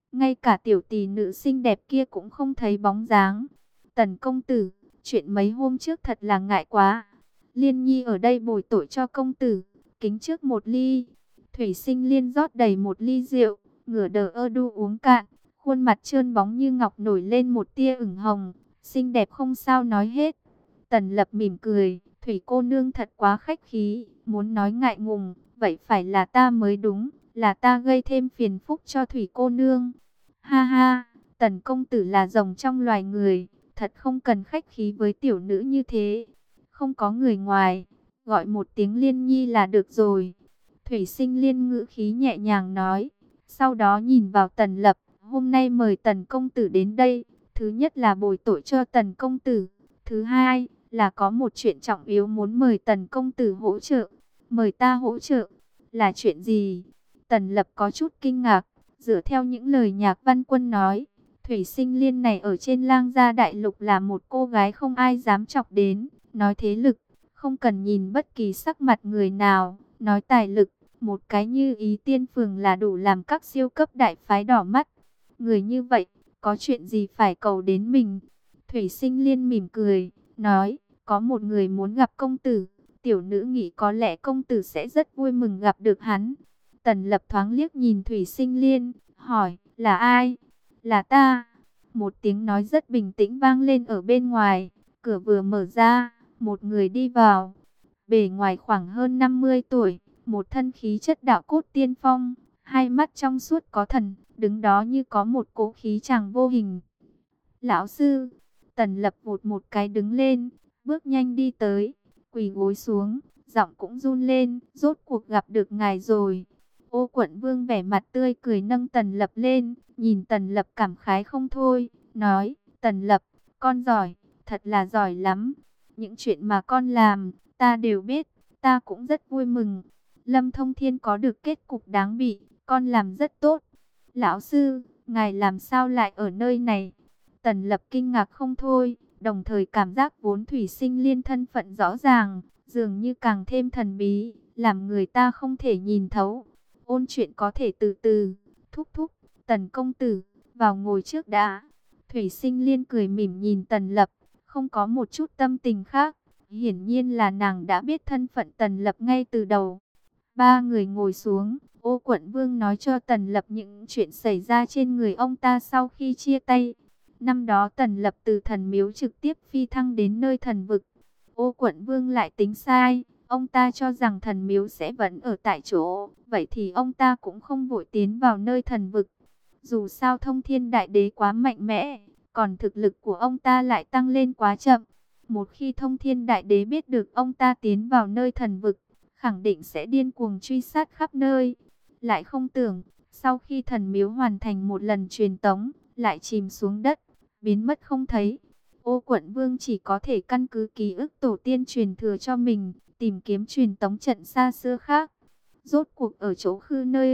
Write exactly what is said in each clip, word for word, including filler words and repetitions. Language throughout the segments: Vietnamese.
ngay cả tiểu tỷ nữ xinh đẹp kia cũng không thấy bóng dáng. Tần công tử, chuyện mấy hôm trước thật là ngại quá. Liên Nhi ở đây bồi tội cho công tử, kính trước một ly. Thủy Sinh Liên rót đầy một ly rượu, ngửa đờ ơ đu uống cạn, khuôn mặt trơn bóng như ngọc nổi lên một tia ửng hồng, xinh đẹp không sao nói hết. Tần Lập mỉm cười, Thủy cô nương thật quá khách khí, muốn nói ngại ngùng, vậy phải là ta mới đúng, là ta gây thêm phiền phúc cho Thủy cô nương. Ha ha, Tần công tử là rồng trong loài người, thật không cần khách khí với tiểu nữ như thế. Không có người ngoài, gọi một tiếng Liên Nhi là được rồi. Thủy Sinh Liên ngữ khí nhẹ nhàng nói, sau đó nhìn vào Tần Lập, hôm nay mời Tần công tử đến đây, thứ nhất là bồi tội cho Tần công tử, thứ hai là có một chuyện trọng yếu muốn mời Tần công tử hỗ trợ. Mời ta hỗ trợ, là chuyện gì? Tần Lập có chút kinh ngạc, dựa theo những lời Nhạc Văn Quân nói, Thủy Sinh Liên này ở trên Lang Gia Đại Lục là một cô gái không ai dám chọc đến, nói thế lực, không cần nhìn bất kỳ sắc mặt người nào, nói tài lực, một cái như Ý Tiên Phường là đủ làm các siêu cấp đại phái đỏ mắt. Người như vậy, có chuyện gì phải cầu đến mình? Thủy Sinh Liên mỉm cười, nói, có một người muốn gặp công tử, tiểu nữ nghĩ có lẽ công tử sẽ rất vui mừng gặp được hắn. Tần Lập thoáng liếc nhìn Thủy Sinh Liên, hỏi, là ai? Là ta. Một tiếng nói rất bình tĩnh vang lên ở bên ngoài, cửa vừa mở ra, một người đi vào. Bề ngoài khoảng hơn năm mươi tuổi, một thân khí chất đạo cốt tiên phong, hai mắt trong suốt có thần, đứng đó như có một cỗ khí chàng vô hình. Lão sư, Tần Lập vụt một cái đứng lên, bước nhanh đi tới, quỳ gối xuống, giọng cũng run lên, rốt cuộc gặp được ngài rồi. Ô Quận Vương vẻ mặt tươi cười nâng Tần Lập lên, nhìn Tần Lập cảm khái không thôi, nói, Tần Lập, con giỏi, thật là giỏi lắm. Những chuyện mà con làm, ta đều biết, ta cũng rất vui mừng. Lâm Thông Thiên có được kết cục đáng bị, con làm rất tốt. Lão sư, ngài làm sao lại ở nơi này? Tần Lập kinh ngạc không thôi, đồng thời cảm giác vốn Thủy Sinh Liên thân phận rõ ràng, dường như càng thêm thần bí, làm người ta không thể nhìn thấu. Ôn chuyện có thể từ từ, thúc thúc, Tần công tử, vào ngồi trước đã. Thủy Sinh Liên cười mỉm nhìn Tần Lập, không có một chút tâm tình khác, hiển nhiên là nàng đã biết thân phận Tần Lập ngay từ đầu. Ba người ngồi xuống, Ô Quận Vương nói cho Tần Lập những chuyện xảy ra trên người ông ta sau khi chia tay. Năm đó Tần Lập từ thần miếu trực tiếp phi thăng đến nơi thần vực. Ô Quận Vương lại tính sai, ông ta cho rằng thần miếu sẽ vẫn ở tại chỗ, vậy thì ông ta cũng không vội tiến vào nơi thần vực. Dù sao Thông Thiên Đại Đế quá mạnh mẽ, còn thực lực của ông ta lại tăng lên quá chậm. Một khi Thông Thiên Đại Đế biết được ông ta tiến vào nơi thần vực, khẳng định sẽ điên cuồng truy sát khắp nơi. Lại không tưởng, sau khi thần miếu hoàn thành một lần truyền tống, lại chìm xuống đất, biến mất không thấy. Ô Quận Vương chỉ có thể căn cứ ký ức tổ tiên truyền thừa cho mình, tìm kiếm truyền tống trận xa xưa khác. Rốt cuộc ở chỗ khư nơi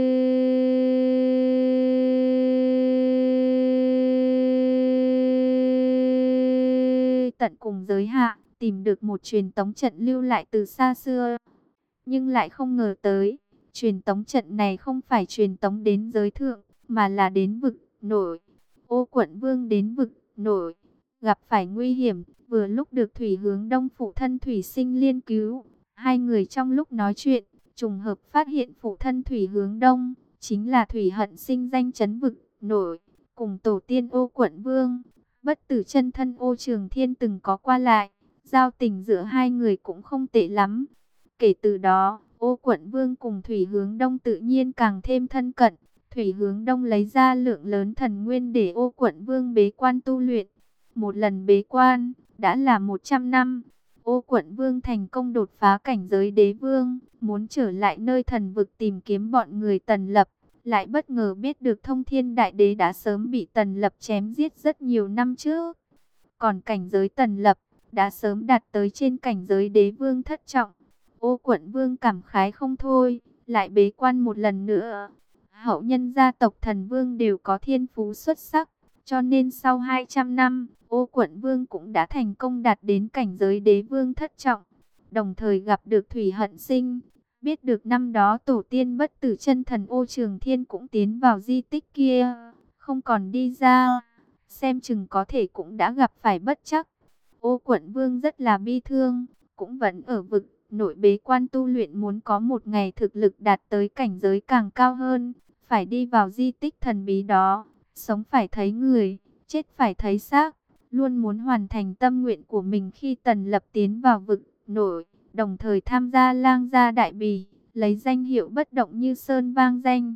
tận cùng giới hạ, tìm được một truyền tống trận lưu lại từ xa xưa. Nhưng lại không ngờ tới, truyền tống trận này không phải truyền tống đến giới thượng, mà là đến vực nổi. Ô Quận Vương đến vực nổi, gặp phải nguy hiểm, vừa lúc được Thủy Hướng Đông phụ thân Thủy Sinh Liên cứu. Hai người trong lúc nói chuyện, trùng hợp phát hiện phụ thân Thủy Hướng Đông, chính là Thủy Hận Sinh danh chấn vực nổi, cùng tổ tiên Ô Quận Vương. Bất tử chân thân Ô Trường Thiên từng có qua lại, giao tình giữa hai người cũng không tệ lắm. Kể từ đó, Ô Quận Vương cùng Thủy Hướng Đông tự nhiên càng thêm thân cận. Thủy Hướng Đông lấy ra lượng lớn thần nguyên để Ô Quận Vương bế quan tu luyện. Một lần bế quan, đã là một trăm năm. Ô Quận Vương thành công đột phá cảnh giới đế vương, muốn trở lại nơi thần vực tìm kiếm bọn người Tần Lập. Lại bất ngờ biết được Thông Thiên Đại Đế đã sớm bị Tần Lập chém giết rất nhiều năm trước. Còn cảnh giới Tần Lập, đã sớm đạt tới trên cảnh giới đế vương thất trọng. Ô Quận Vương cảm khái không thôi, lại bế quan một lần nữa. Hậu nhân gia tộc Thần Vương đều có thiên phú xuất sắc, cho nên sau hai trăm năm, Ô Quận Vương cũng đã thành công đạt đến cảnh giới đế vương thất trọng. Đồng thời gặp được Thủy Hận Sinh, biết được năm đó tổ tiên bất tử chân thần Ô Trường Thiên cũng tiến vào di tích kia. không còn đi ra, xem chừng có thể cũng đã gặp phải bất trắc. Ô Quận Vương rất là bi thương, cũng vẫn ở vực nội bế quan tu luyện, muốn có một ngày thực lực đạt tới cảnh giới càng cao hơn, phải đi vào di tích thần bí đó, sống phải thấy người, chết phải thấy xác, luôn muốn hoàn thành tâm nguyện của mình khi Tần Lập tiến vào vực nội, đồng thời tham gia lang gia đại bỉ, lấy danh hiệu bất động như sơn vang danh.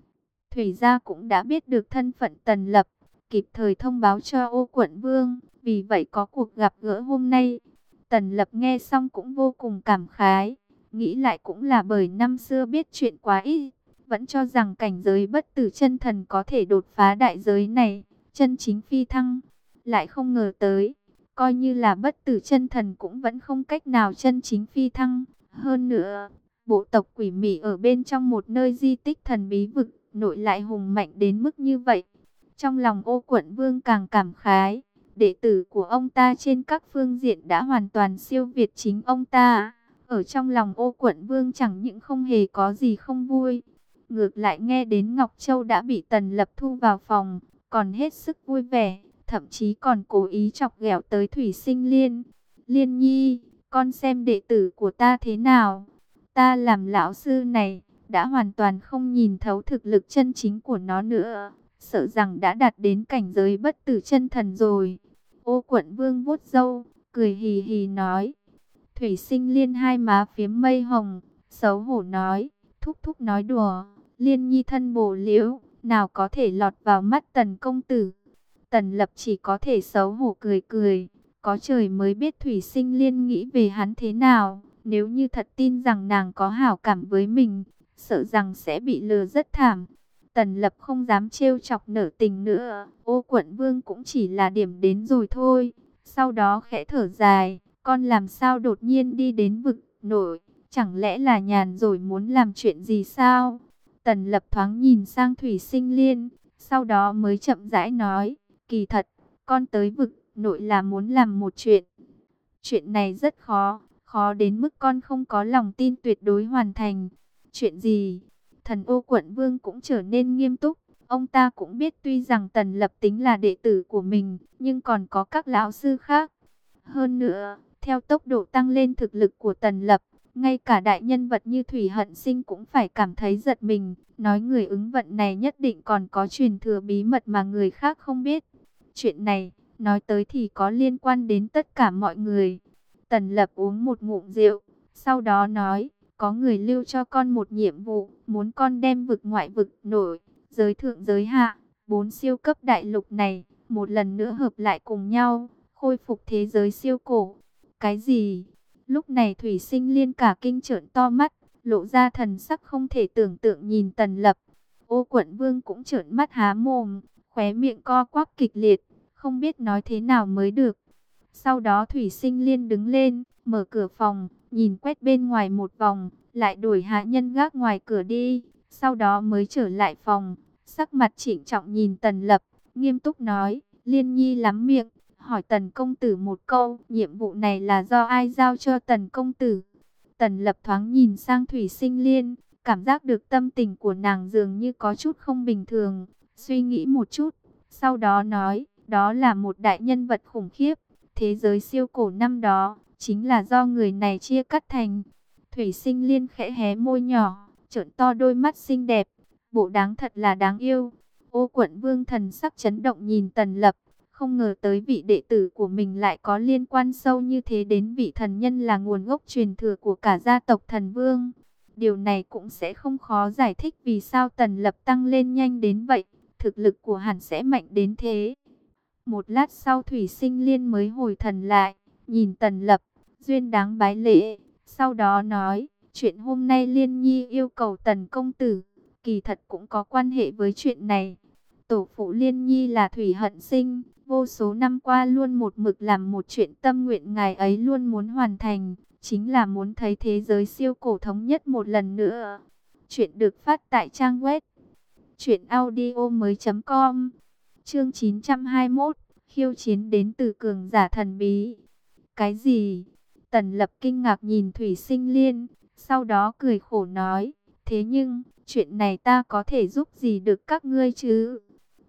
Thủy gia cũng đã biết được thân phận Tần Lập, kịp thời thông báo cho Ô Quận Vương, vì vậy có cuộc gặp gỡ hôm nay. Tần Lập nghe xong cũng vô cùng cảm khái, nghĩ lại cũng là bởi năm xưa biết chuyện quá ít, vẫn cho rằng cảnh giới bất tử chân thần có thể đột phá đại giới này, chân chính phi thăng. Lại không ngờ tới, coi như là bất tử chân thần cũng vẫn không cách nào chân chính phi thăng. Hơn nữa, bộ tộc quỷ mị ở bên trong một nơi di tích thần bí vực nội lại hùng mạnh đến mức như vậy. Trong lòng Ô Quận Vương càng cảm khái, đệ tử của ông ta trên các phương diện đã hoàn toàn siêu việt chính ông ta. Ở trong lòng Ô Quận Vương chẳng những không hề có gì không vui, ngược lại nghe đến Ngọc Châu đã bị Tần Lập thu vào phòng, còn hết sức vui vẻ, thậm chí còn cố ý chọc ghẹo tới Thủy Sinh Liên. Liên Nhi, con xem đệ tử của ta thế nào? Ta làm lão sư này, đã hoàn toàn không nhìn thấu thực lực chân chính của nó nữa, sợ rằng đã đạt đến cảnh giới bất tử chân thần rồi. Ô Quận Vương vuốt râu, cười hì hì nói. Thủy Sinh Liên hai má phiếm mây hồng, xấu hổ nói, thúc thúc nói đùa, Liên Nhi thân bổ liễu, nào có thể lọt vào mắt Tần công tử. Tần Lập chỉ có thể xấu hổ cười cười, có trời mới biết Thủy Sinh Liên nghĩ về hắn thế nào. Nếu như thật tin rằng nàng có hảo cảm với mình, sợ rằng sẽ bị lừa rất thảm. Tần Lập không dám trêu chọc nở tình nữa, Ô Quận Vương cũng chỉ là điểm đến rồi thôi. Sau đó khẽ thở dài, con làm sao đột nhiên đi đến vực nội, chẳng lẽ là nhàn rồi muốn làm chuyện gì sao? Tần Lập thoáng nhìn sang Thủy Sinh Liên, sau đó mới chậm rãi nói, kỳ thật, con tới vực nội là muốn làm một chuyện. Chuyện này rất khó, khó đến mức con không có lòng tin tuyệt đối hoàn thành. Chuyện gì? Thần Ô Quận Vương cũng trở nên nghiêm túc. Ông ta cũng biết tuy rằng Tần Lập tính là đệ tử của mình, nhưng còn có các lão sư khác. Hơn nữa, theo tốc độ tăng lên thực lực của Tần Lập, ngay cả đại nhân vật như Thủy Hận Sinh cũng phải cảm thấy giật mình. Nói người ứng vận này nhất định còn có truyền thừa bí mật mà người khác không biết. Chuyện này, nói tới thì có liên quan đến tất cả mọi người. Tần Lập uống một ngụm rượu, sau đó nói, có người lưu cho con một nhiệm vụ, muốn con đem vực ngoại vực nội, giới thượng giới hạ, bốn siêu cấp đại lục này, một lần nữa hợp lại cùng nhau, khôi phục thế giới siêu cổ. Cái gì? Lúc này Thủy Sinh Liên cả kinh trợn to mắt, lộ ra thần sắc không thể tưởng tượng nhìn Tần Lập. Ô Quận Vương cũng trợn mắt há mồm, khóe miệng co quắp kịch liệt, không biết nói thế nào mới được. Sau đó Thủy Sinh Liên đứng lên, mở cửa phòng, nhìn quét bên ngoài một vòng, lại đuổi hạ nhân gác ngoài cửa đi. Sau đó mới trở lại phòng, sắc mặt trịnh trọng nhìn Tần Lập, nghiêm túc nói, Liên Nhi lắm miệng, hỏi Tần công tử một câu, nhiệm vụ này là do ai giao cho Tần công tử? Tần Lập thoáng nhìn sang Thủy Sinh Liên, cảm giác được tâm tình của nàng dường như có chút không bình thường, suy nghĩ một chút, sau đó nói, đó là một đại nhân vật khủng khiếp. Thế giới siêu cổ năm đó, chính là do người này chia cắt thành. Thủy Sinh Liên khẽ hé môi nhỏ, trợn to đôi mắt xinh đẹp, bộ đáng thật là đáng yêu. Ô Quận Vương thần sắc chấn động nhìn Tần Lập, không ngờ tới vị đệ tử của mình lại có liên quan sâu như thế đến vị thần nhân là nguồn gốc truyền thừa của cả gia tộc Thần Vương. Điều này cũng sẽ không khó giải thích vì sao Tần Lập tăng lên nhanh đến vậy, thực lực của hắn sẽ mạnh đến thế. Một lát sau Thủy Sinh Liên mới hồi thần lại, nhìn Tần Lập, duyên đáng bái lễ. Sau đó nói, chuyện hôm nay Liên Nhi yêu cầu Tần công tử, kỳ thật cũng có quan hệ với chuyện này. Tổ phụ Liên Nhi là Thủy Hận Sinh, vô số năm qua luôn một mực làm một chuyện tâm nguyện ngài ấy luôn muốn hoàn thành, chính là muốn thấy thế giới siêu cổ thống nhất một lần nữa. Chuyện được phát tại trang web truyện audio mới chấm com. Chương chín trăm hai mươi mốt, khiêu chiến đến từ cường giả thần bí. Cái gì? Tần Lập kinh ngạc nhìn Thủy Sinh Liên, sau đó cười khổ nói, thế nhưng, chuyện này ta có thể giúp gì được các ngươi chứ?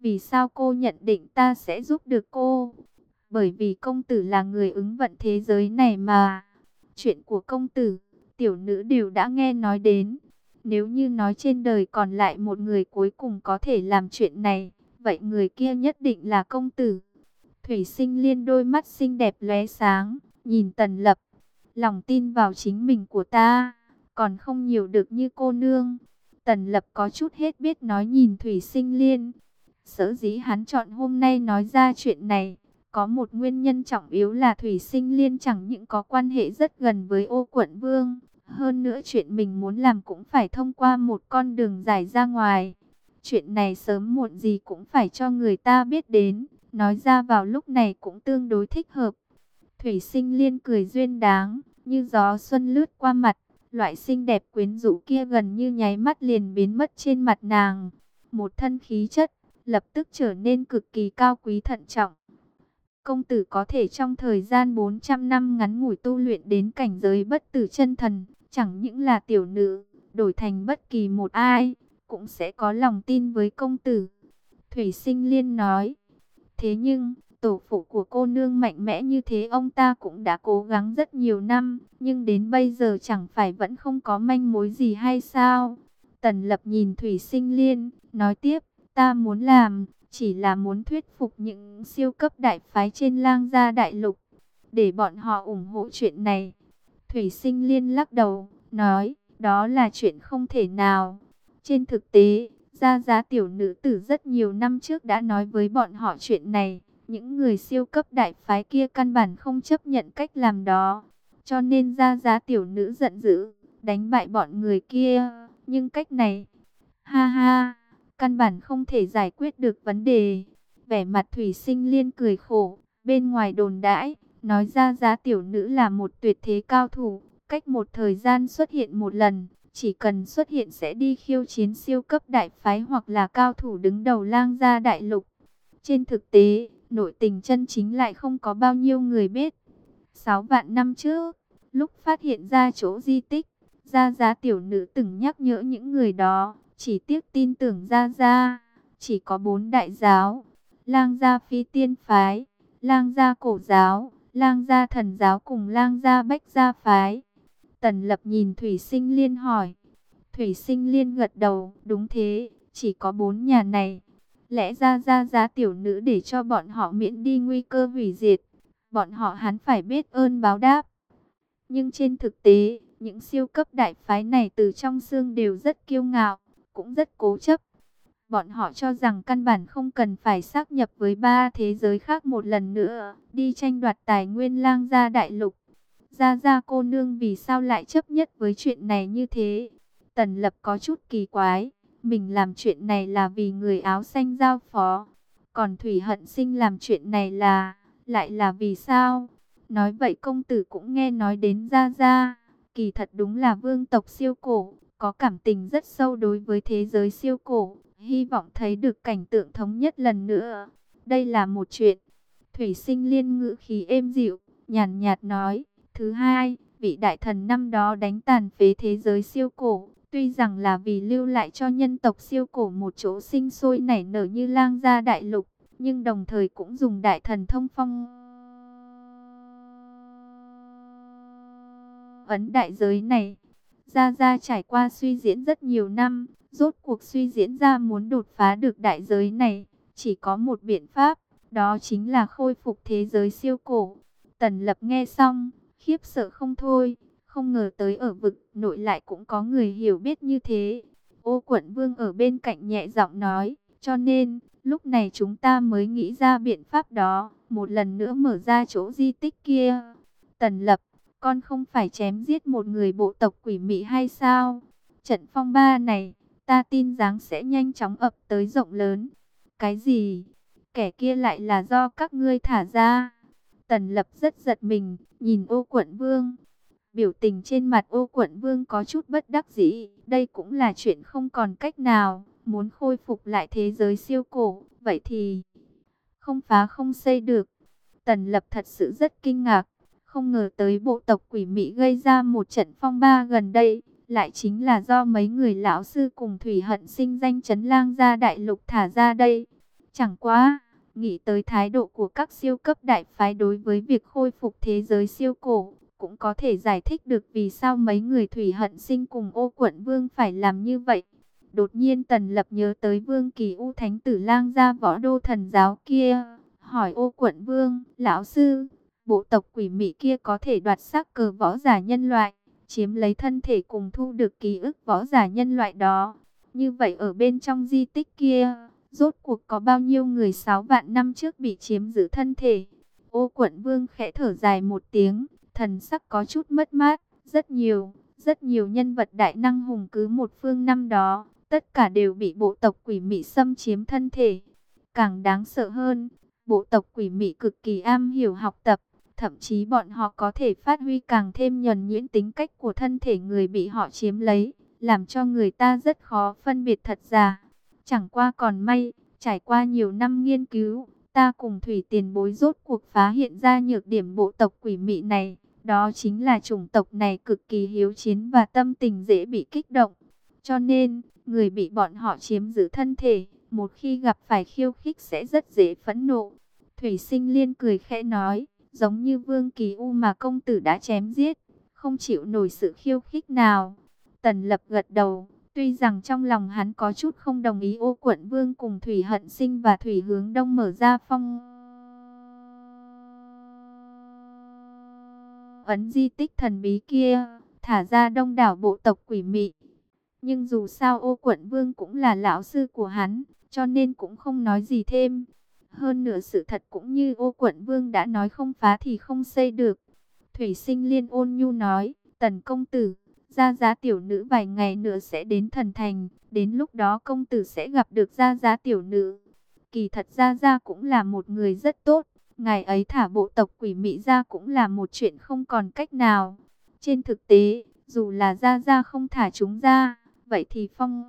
Vì sao cô nhận định ta sẽ giúp được cô? Bởi vì công tử là người ứng vận thế giới này mà. Chuyện của công tử, tiểu nữ đều đã nghe nói đến. Nếu như nói trên đời còn lại một người cuối cùng có thể làm chuyện này, vậy người kia nhất định là công tử. Thủy Sinh Liên đôi mắt xinh đẹp lóe sáng, nhìn Tần Lập. Lòng tin vào chính mình của ta, còn không nhiều được như cô nương. Tần Lập có chút hết biết nói nhìn Thủy Sinh Liên. Sở dĩ hắn chọn hôm nay nói ra chuyện này, có một nguyên nhân trọng yếu là Thủy Sinh Liên chẳng những có quan hệ rất gần với Ô Quận Vương. Hơn nữa chuyện mình muốn làm cũng phải thông qua một con đường dài ra ngoài. Chuyện này sớm muộn gì cũng phải cho người ta biết đến. Nói ra vào lúc này cũng tương đối thích hợp. Thủy Sinh Liên cười duyên dáng, như gió xuân lướt qua mặt. Loại xinh đẹp quyến rũ kia gần như nháy mắt liền biến mất trên mặt nàng. Một thân khí chất, lập tức trở nên cực kỳ cao quý thận trọng. Công tử có thể trong thời gian bốn trăm năm ngắn ngủi tu luyện đến cảnh giới bất tử chân thần, chẳng những là tiểu nữ, đổi thành bất kỳ một ai, cũng sẽ có lòng tin với công tử. Thủy Sinh Liên nói, thế nhưng, tổ phụ của cô nương mạnh mẽ như thế ông ta cũng đã cố gắng rất nhiều năm, nhưng đến bây giờ chẳng phải vẫn không có manh mối gì hay sao? Tần Lập nhìn Thủy Sinh Liên, nói tiếp, ta muốn làm, chỉ là muốn thuyết phục những siêu cấp đại phái trên Lang Gia Đại Lục, để bọn họ ủng hộ chuyện này. Thủy Sinh Liên lắc đầu, nói, đó là chuyện không thể nào. Trên thực tế, Gia Gia tiểu nữ tử rất nhiều năm trước đã nói với bọn họ chuyện này. Những người siêu cấp đại phái kia căn bản không chấp nhận cách làm đó. Cho nên Gia Gia tiểu nữ giận dữ, đánh bại bọn người kia. Nhưng cách này, ha ha, căn bản không thể giải quyết được vấn đề. Vẻ mặt Thủy Sinh Liên cười khổ, bên ngoài đồn đãi, nói Gia Gia tiểu nữ là một tuyệt thế cao thủ, cách một thời gian xuất hiện một lần, chỉ cần xuất hiện sẽ đi khiêu chiến siêu cấp đại phái hoặc là cao thủ đứng đầu Lang Gia Đại Lục. Trên thực tế, nội tình chân chính lại không có bao nhiêu người biết. Sáu vạn năm trước, lúc phát hiện ra chỗ di tích, Gia Gia tiểu nữ từng nhắc nhở những người đó, chỉ tiếc tin tưởng Gia Gia, chỉ có bốn đại giáo, Lang Gia Phi Tiên Phái, Lang Gia Cổ Giáo, Lang Gia Thần Giáo cùng Lang Gia Bách Gia Phái. Tần Lập nhìn Thủy Sinh Liên hỏi. Thủy Sinh Liên gật đầu, đúng thế, chỉ có bốn nhà này. Lẽ ra Gia Gia tiểu nữ để cho bọn họ miễn đi nguy cơ hủy diệt, bọn họ hắn phải biết ơn báo đáp. Nhưng trên thực tế, những siêu cấp đại phái này từ trong xương đều rất kiêu ngạo, cũng rất cố chấp. Bọn họ cho rằng căn bản không cần phải xác nhập với ba thế giới khác một lần nữa, đi tranh đoạt tài nguyên Lang Gia Đại Lục. Gia Gia cô nương vì sao lại chấp nhất với chuyện này như thế? Tần Lập có chút kỳ quái, mình làm chuyện này là vì người áo xanh giao phó, còn Thủy Hận Sinh làm chuyện này là, lại là vì sao? Nói vậy công tử cũng nghe nói đến Gia Gia, kỳ thật đúng là vương tộc siêu cổ, có cảm tình rất sâu đối với thế giới siêu cổ, hy vọng thấy được cảnh tượng thống nhất lần nữa. Đây là một chuyện. Thủy Sinh Liên ngữ khí êm dịu, nhàn nhạt nói. Thứ hai, vị đại thần năm đó đánh tàn phế thế giới siêu cổ, tuy rằng là vì lưu lại cho nhân tộc siêu cổ một chỗ sinh sôi nảy nở như Lang Gia Đại Lục, nhưng đồng thời cũng dùng đại thần thông phong ấn đại giới này. Gia Gia trải qua suy diễn rất nhiều năm, rốt cuộc suy diễn ra muốn đột phá được đại giới này, chỉ có một biện pháp, đó chính là khôi phục thế giới siêu cổ. Tần Lập nghe xong, khiếp sợ không thôi, không ngờ tới ở vực nội lại cũng có người hiểu biết như thế. Ô Quận Vương ở bên cạnh nhẹ giọng nói, cho nên, lúc này chúng ta mới nghĩ ra biện pháp đó, một lần nữa mở ra chỗ di tích kia. Tần Lập, con không phải chém giết một người bộ tộc quỷ mị hay sao? Trận phong ba này, ta tin rằng sẽ nhanh chóng ập tới rộng lớn. Cái gì? Kẻ kia lại là do các ngươi thả ra? Tần Lập rất giật mình, nhìn Ô Quận Vương. Biểu tình trên mặt Ô Quận Vương có chút bất đắc dĩ. Đây cũng là chuyện không còn cách nào. Muốn khôi phục lại thế giới siêu cổ, vậy thì không phá không xây được. Tần Lập thật sự rất kinh ngạc. Không ngờ tới bộ tộc quỷ mị gây ra một trận phong ba gần đây, lại chính là do mấy người lão sư cùng Thủy Hận Sinh danh chấn Lang Gia Đại Lục thả ra đây. Chẳng qua, nghĩ tới thái độ của các siêu cấp đại phái đối với việc khôi phục thế giới siêu cổ, cũng có thể giải thích được vì sao mấy người Thủy Hận Sinh cùng Ô Quận Vương phải làm như vậy. Đột nhiên Tần Lập nhớ tới Vương Kỳ U Thánh Tử Lang gia võ đô thần giáo kia, hỏi Ô Quận Vương: lão sư, bộ tộc quỷ mị kia có thể đoạt xác cờ võ giả nhân loại, chiếm lấy thân thể cùng thu được ký ức võ giả nhân loại đó. Như vậy ở bên trong di tích kia, rốt cuộc có bao nhiêu người sáu vạn năm trước bị chiếm giữ thân thể? Ô Quận Vương khẽ thở dài một tiếng, thần sắc có chút mất mát. Rất nhiều, rất nhiều nhân vật đại năng hùng cứ một phương năm đó, tất cả đều bị bộ tộc quỷ mị xâm chiếm thân thể. Càng đáng sợ hơn, bộ tộc quỷ mị cực kỳ am hiểu học tập, thậm chí bọn họ có thể phát huy càng thêm nhuần nhuyễn tính cách của thân thể người bị họ chiếm lấy, làm cho người ta rất khó phân biệt thật giả. Chẳng qua còn may, trải qua nhiều năm nghiên cứu, ta cùng Thủy Tiền Bối rốt cuộc phá hiện ra nhược điểm bộ tộc quỷ mị này. Đó chính là chủng tộc này cực kỳ hiếu chiến và tâm tình dễ bị kích động. Cho nên, người bị bọn họ chiếm giữ thân thể, một khi gặp phải khiêu khích sẽ rất dễ phẫn nộ. Thủy Sinh Liên cười khẽ nói, giống như Vương Kỳ U mà công tử đã chém giết, không chịu nổi sự khiêu khích nào. Tần Lập gật đầu, tuy rằng trong lòng hắn có chút không đồng ý Ô Quận Vương cùng Thủy Hận Sinh và Thủy Hướng Đông mở ra phong ấn di tích thần bí kia, thả ra đông đảo bộ tộc quỷ mị. Nhưng dù sao Ô Quận Vương cũng là lão sư của hắn, cho nên cũng không nói gì thêm. Hơn nữa sự thật cũng như Ô Quận Vương đã nói, không phá thì không xây được. Thủy Sinh Liên ôn nhu nói, Tần công tử, Gia Giá tiểu nữ vài ngày nữa sẽ đến thần thành, đến lúc đó công tử sẽ gặp được Gia Giá tiểu nữ. Kỳ thật Gia Gia cũng là một người rất tốt, ngài ấy thả bộ tộc quỷ mị ra cũng là một chuyện không còn cách nào. Trên thực tế, dù là Gia Gia không thả chúng ra, vậy thì phong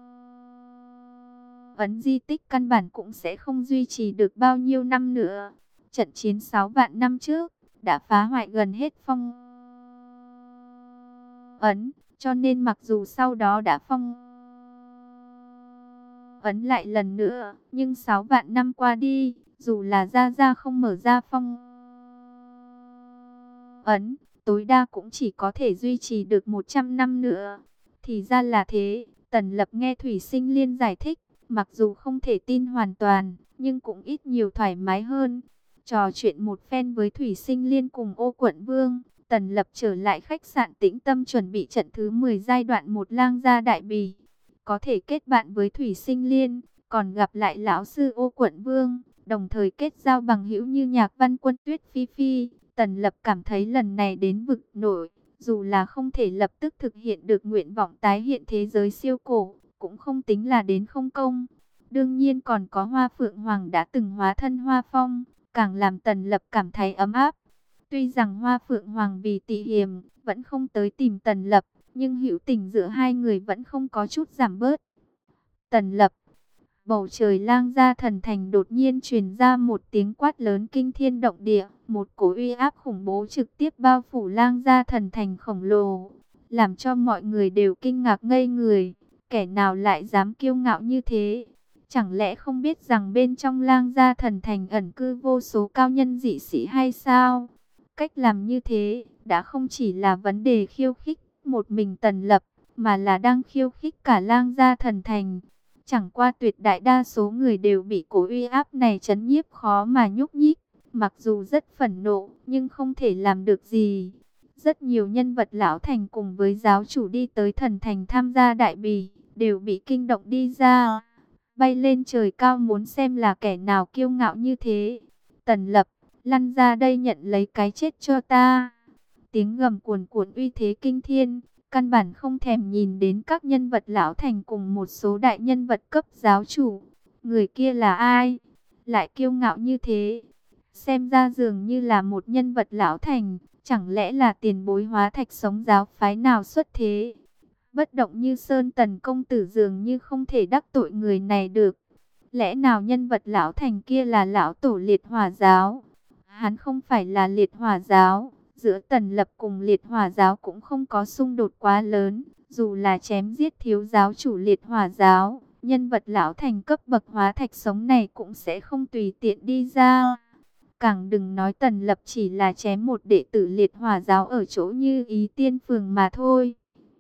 ấn di tích căn bản cũng sẽ không duy trì được bao nhiêu năm nữa. Trận chiến sáu vạn năm trước đã phá hoại gần hết phong ấn, cho nên mặc dù sau đó đã phong ấn lại lần nữa, nhưng sáu vạn năm qua đi, dù là Gia Gia không mở ra phong ấn, tối đa cũng chỉ có thể duy trì được một trăm năm nữa. Thì ra là thế. Tần Lập nghe Thủy Sinh Liên giải thích, mặc dù không thể tin hoàn toàn, nhưng cũng ít nhiều thoải mái hơn. Trò chuyện một phen với Thủy Sinh Liên cùng Ô Quận Vương, Tần Lập trở lại khách sạn Tĩnh Tâm chuẩn bị trận thứ mười giai đoạn một Lang gia đại bỉ. Có thể kết bạn với Thủy Sinh Liên, còn gặp lại lão sư Ô Quận Vương, đồng thời kết giao bằng hữu như Nhạc Văn Quân, Tuyết Phi Phi. Tần Lập cảm thấy lần này đến vực nổi, dù là không thể lập tức thực hiện được nguyện vọng tái hiện thế giới siêu cổ, cũng không tính là đến không công. Đương nhiên còn có Hoa Phượng Hoàng đã từng hóa thân Hoa Phong, càng làm Tần Lập cảm thấy ấm áp. Tuy rằng Hoa Phượng Hoàng vì tị hiềm, vẫn không tới tìm Tần Lập, nhưng hữu tình giữa hai người vẫn không có chút giảm bớt. Tần Lập. Bầu trời Lang gia thần thành đột nhiên truyền ra một tiếng quát lớn kinh thiên động địa, một cỗ uy áp khủng bố trực tiếp bao phủ Lang gia thần thành khổng lồ, làm cho mọi người đều kinh ngạc ngây người. Kẻ nào lại dám kiêu ngạo như thế? Chẳng lẽ không biết rằng bên trong Lang gia thần thành ẩn cư vô số cao nhân dị sĩ hay sao? Cách làm như thế đã không chỉ là vấn đề khiêu khích một mình Tần Lập, mà là đang khiêu khích cả Lang gia thần thành. Chẳng qua tuyệt đại đa số người đều bị cổ uy áp này trấn nhiếp khó mà nhúc nhích. Mặc dù rất phẫn nộ, nhưng không thể làm được gì. Rất nhiều nhân vật lão thành cùng với giáo chủ đi tới thần thành tham gia đại bỉ, đều bị kinh động đi ra. Bay lên trời cao muốn xem là kẻ nào kiêu ngạo như thế. Tần Lập, lăn ra đây nhận lấy cái chết cho ta. Tiếng gầm cuồn cuộn uy thế kinh thiên. Căn bản không thèm nhìn đến các nhân vật lão thành cùng một số đại nhân vật cấp giáo chủ. Người kia là ai? Lại kiêu ngạo như thế. Xem ra dường như là một nhân vật lão thành. Chẳng lẽ là tiền bối Hóa Thạch Sống giáo phái nào xuất thế? Bất động như sơn, Tần công tử dường như không thể đắc tội người này được. Lẽ nào nhân vật lão thành kia là lão tổ Liệt Hỏa giáo? Hắn không phải là Liệt Hỏa giáo. Giữa Tần Lập cùng Liệt Hỏa giáo cũng không có xung đột quá lớn, dù là chém giết thiếu giáo chủ Liệt Hỏa giáo, nhân vật lão thành cấp bậc hóa thạch sống này cũng sẽ không tùy tiện đi ra. Càng đừng nói Tần Lập chỉ là chém một đệ tử liệt hỏa giáo ở chỗ Như Ý Tiên Phường mà thôi.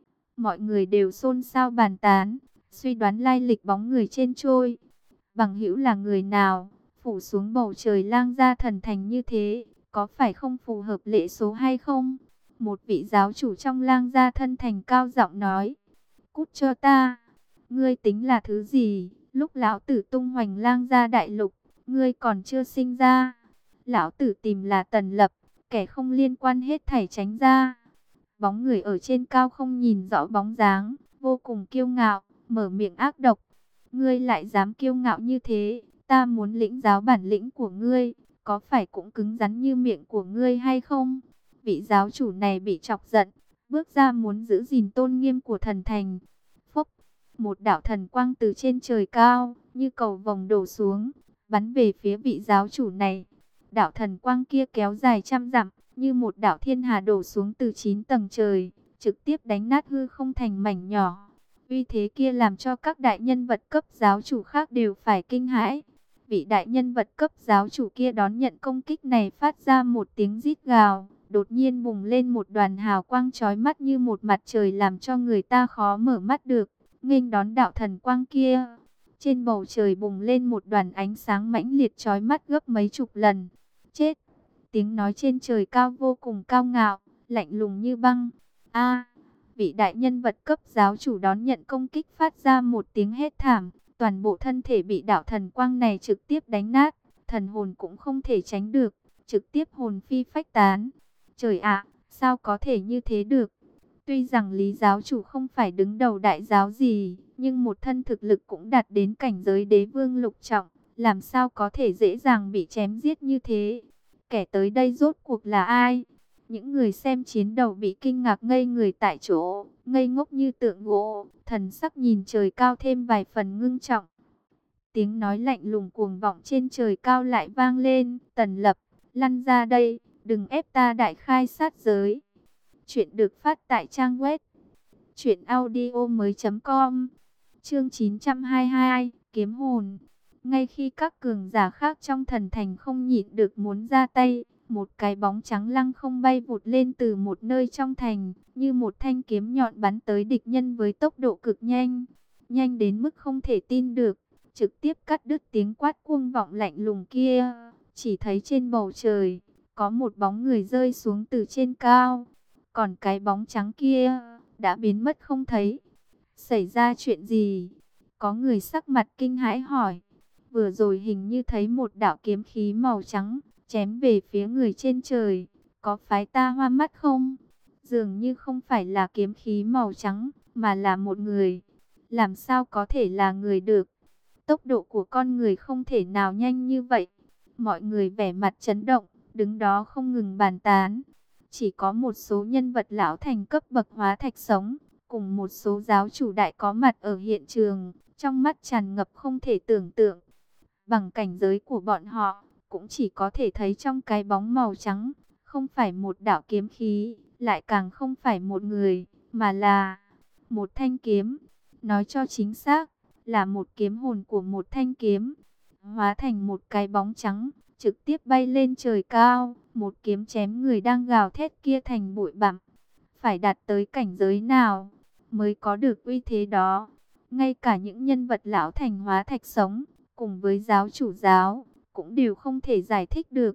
Mọi người đều xôn xao bàn tán, suy đoán lai lịch bóng người trên trôi. Bằng hữu là người nào, phủ xuống bầu trời lang gia thần thành như thế, có phải không phù hợp lệ số hay không? Một vị giáo chủ trong lang gia thân thành cao giọng nói, cút cho ta, ngươi tính là thứ gì, lúc lão tử tung hoành lang gia đại lục, ngươi còn chưa sinh ra. Lão tử tìm là Tần Lập, kẻ không liên quan hết thảy tránh ra. Bóng người ở trên cao không nhìn rõ bóng dáng, vô cùng kiêu ngạo, mở miệng ác độc. Ngươi lại dám kiêu ngạo như thế, ta muốn lĩnh giáo bản lĩnh của ngươi, có phải cũng cứng rắn như miệng của ngươi hay không? Vị giáo chủ này bị chọc giận, bước ra muốn giữ gìn tôn nghiêm của thần thành. Phốc, một đạo thần quang từ trên trời cao, như cầu vồng đổ xuống, bắn về phía vị giáo chủ này. Đạo thần quang kia kéo dài trăm dặm, như một đạo thiên hà đổ xuống từ chín tầng trời, trực tiếp đánh nát hư không thành mảnh nhỏ. Uy thế kia làm cho các đại nhân vật cấp giáo chủ khác đều phải kinh hãi. Vị đại nhân vật cấp giáo chủ kia đón nhận công kích này phát ra một tiếng rít gào, đột nhiên bùng lên một đoàn hào quang chói mắt như một mặt trời làm cho người ta khó mở mắt được, nghênh đón đạo thần quang kia. Trên bầu trời bùng lên một đoàn ánh sáng mãnh liệt chói mắt gấp mấy chục lần. Chết! Tiếng nói trên trời cao vô cùng cao ngạo, lạnh lùng như băng. A! Vị đại nhân vật cấp giáo chủ đón nhận công kích phát ra một tiếng hét thảm, toàn bộ thân thể bị đạo thần quang này trực tiếp đánh nát, thần hồn cũng không thể tránh được, trực tiếp hồn phi phách tán. Trời ạ, sao có thể như thế được? Tuy rằng Lý giáo chủ không phải đứng đầu đại giáo gì, nhưng một thân thực lực cũng đạt đến cảnh giới đế vương lục trọng, làm sao có thể dễ dàng bị chém giết như thế? Kẻ tới đây rốt cuộc là ai? Những người xem chiến đấu bị kinh ngạc ngây người tại chỗ, ngây ngốc như tượng gỗ, thần sắc nhìn trời cao thêm vài phần ngưng trọng. Tiếng nói lạnh lùng cuồng vọng trên trời cao lại vang lên, Tần Lập, lăn ra đây, đừng ép ta đại khai sát giới. Chuyện được phát tại trang web truyện audio mới chấm com. Chương chín trăm hai mươi hai, kiếm hồn. Ngay khi các cường giả khác trong thần thành không nhịn được muốn ra tay, một cái bóng trắng lăng không bay vụt lên từ một nơi trong thành, như một thanh kiếm nhọn bắn tới địch nhân với tốc độ cực nhanh, nhanh đến mức không thể tin được, trực tiếp cắt đứt tiếng quát cuồng vọng lạnh lùng kia. Chỉ thấy trên bầu trời có một bóng người rơi xuống từ trên cao, còn cái bóng trắng kia đã biến mất không thấy. Xảy ra chuyện gì? Có người sắc mặt kinh hãi hỏi. Vừa rồi hình như thấy một đạo kiếm khí màu trắng chém về phía người trên trời, có phái ta hoa mắt không? Dường như không phải là kiếm khí màu trắng, mà là một người. Làm sao có thể là người được? Tốc độ của con người không thể nào nhanh như vậy. Mọi người vẻ mặt chấn động, đứng đó không ngừng bàn tán. Chỉ có một số nhân vật lão thành cấp bậc hóa thạch sống, cùng một số giáo chủ đại có mặt ở hiện trường, trong mắt tràn ngập không thể tưởng tượng. Bằng cảnh giới của bọn họ, cũng chỉ có thể thấy trong cái bóng màu trắng, không phải một đạo kiếm khí, lại càng không phải một người, mà là một thanh kiếm. Nói cho chính xác, là một kiếm hồn của một thanh kiếm, hóa thành một cái bóng trắng, trực tiếp bay lên trời cao, một kiếm chém người đang gào thét kia thành bụi bặm. Phải đạt tới cảnh giới nào mới có được uy thế đó? Ngay cả những nhân vật lão thành hóa thạch sống, cùng với giáo chủ giáo, cũng đều không thể giải thích được.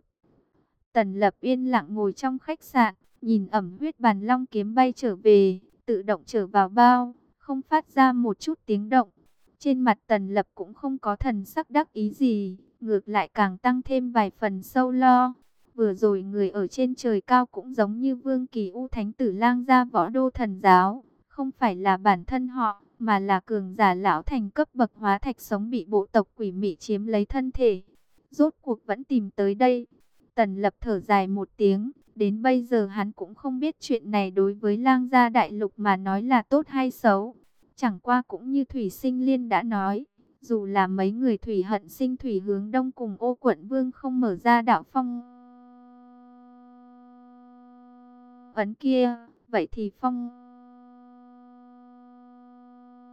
Tần Lập yên lặng ngồi trong khách sạn, nhìn ẩm huyết bàn long kiếm bay trở về, tự động trở vào bao, không phát ra một chút tiếng động. Trên mặt Tần Lập cũng không có thần sắc đắc ý gì, ngược lại càng tăng thêm vài phần sâu lo. Vừa rồi người ở trên trời cao cũng giống như Vương Kỳ U Thánh Tử Lang gia võ đô thần giáo, không phải là bản thân họ, mà là cường giả lão thành cấp bậc hóa thạch sống bị bộ tộc quỷ mị chiếm lấy thân thể. Rốt cuộc vẫn tìm tới đây. Tần Lập thở dài một tiếng, đến bây giờ hắn cũng không biết chuyện này đối với Lang gia đại lục mà nói là tốt hay xấu. Chẳng qua cũng như Thủy Sinh Liên đã nói, dù là mấy người thủy hận sinh thủy hướng đông cùng Ô Quận Vương không mở ra đạo phong ấn kia, vậy thì phong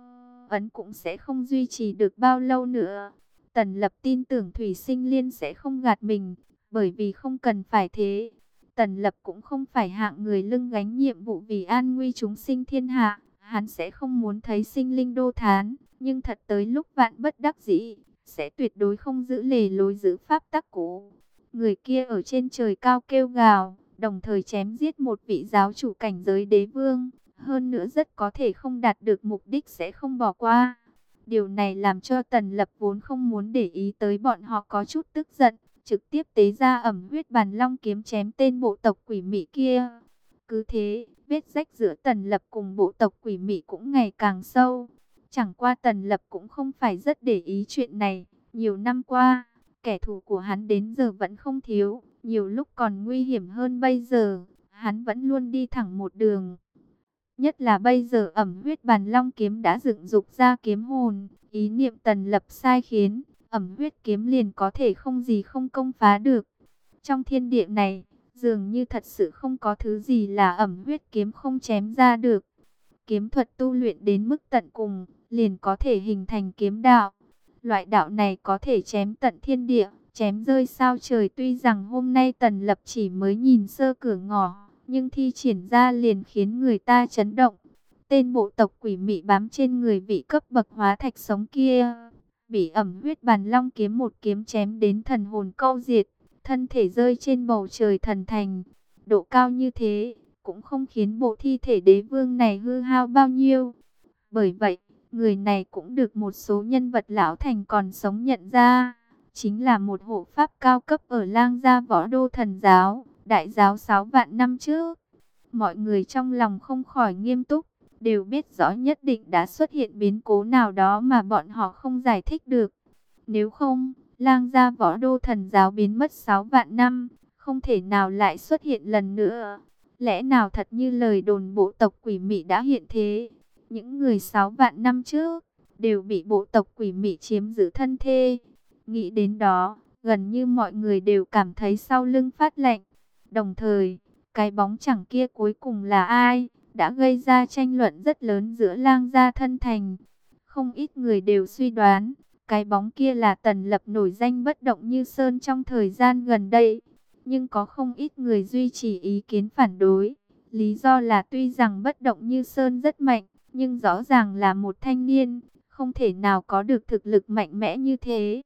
ấn cũng sẽ không duy trì được bao lâu nữa. Tần Lập tin tưởng Thủy Sinh Liên sẽ không gạt mình, bởi vì không cần phải thế. Tần Lập cũng không phải hạng người lưng gánh nhiệm vụ vì an nguy chúng sinh thiên hạ. Hắn sẽ không muốn thấy sinh linh đô thán, nhưng thật tới lúc vạn bất đắc dĩ, sẽ tuyệt đối không giữ lề lối giữ pháp tắc cũ. Người kia ở trên trời cao kêu gào, đồng thời chém giết một vị giáo chủ cảnh giới đế vương. Hơn nữa rất có thể không đạt được mục đích sẽ không bỏ qua. Điều này làm cho Tần Lập vốn không muốn để ý tới bọn họ có chút tức giận, trực tiếp tế ra ẩm huyết bàn long kiếm chém tên bộ tộc quỷ mị kia. Cứ thế, vết rách giữa Tần Lập cùng bộ tộc quỷ mị cũng ngày càng sâu. Chẳng qua Tần Lập cũng không phải rất để ý chuyện này. Nhiều năm qua, kẻ thù của hắn đến giờ vẫn không thiếu, nhiều lúc còn nguy hiểm hơn bây giờ. Hắn vẫn luôn đi thẳng một đường. Nhất là bây giờ ẩm huyết bàn long kiếm đã dựng dục ra kiếm hồn. Ý niệm Tần Lập sai khiến, ẩm huyết kiếm liền có thể không gì không công phá được. Trong thiên địa này, dường như thật sự không có thứ gì là ẩm huyết kiếm không chém ra được. Kiếm thuật tu luyện đến mức tận cùng, liền có thể hình thành kiếm đạo. Loại đạo này có thể chém tận thiên địa, chém rơi sao trời. Tuy rằng hôm nay Tần Lập chỉ mới nhìn sơ cửa ngõ, nhưng thi triển ra liền khiến người ta chấn động. Tên bộ tộc quỷ mị bám trên người vị cấp bậc hóa thạch sống kia, bị ẩm huyết bàn long kiếm một kiếm chém đến thần hồn câu diệt, thân thể rơi trên bầu trời thần thành. Độ cao như thế, cũng không khiến bộ thi thể đế vương này hư hao bao nhiêu. Bởi vậy, người này cũng được một số nhân vật lão thành còn sống nhận ra. Chính là một hộ pháp cao cấp ở Lang Gia Võ Đô Thần Giáo, đại giáo sáu vạn năm trước. Mọi người trong lòng không khỏi nghiêm túc, đều biết rõ nhất định đã xuất hiện biến cố nào đó mà bọn họ không giải thích được. Nếu không, Lang Gia Võ Đô Thần Giáo biến mất sáu vạn năm, không thể nào lại xuất hiện lần nữa. Lẽ nào thật như lời đồn bộ tộc quỷ mị đã hiện thế? Những người sáu vạn năm trước đều bị bộ tộc quỷ mị chiếm giữ thân thể. Nghĩ đến đó, gần như mọi người đều cảm thấy sau lưng phát lạnh. Đồng thời, cái bóng chẳng kia cuối cùng là ai, đã gây ra tranh luận rất lớn giữa Lang Gia thân thành. Không ít người đều suy đoán, cái bóng kia là Tần Lập nổi danh bất động như sơn trong thời gian gần đây. Nhưng có không ít người duy trì ý kiến phản đối. Lý do là tuy rằng bất động như sơn rất mạnh, nhưng rõ ràng là một thanh niên, không thể nào có được thực lực mạnh mẽ như thế.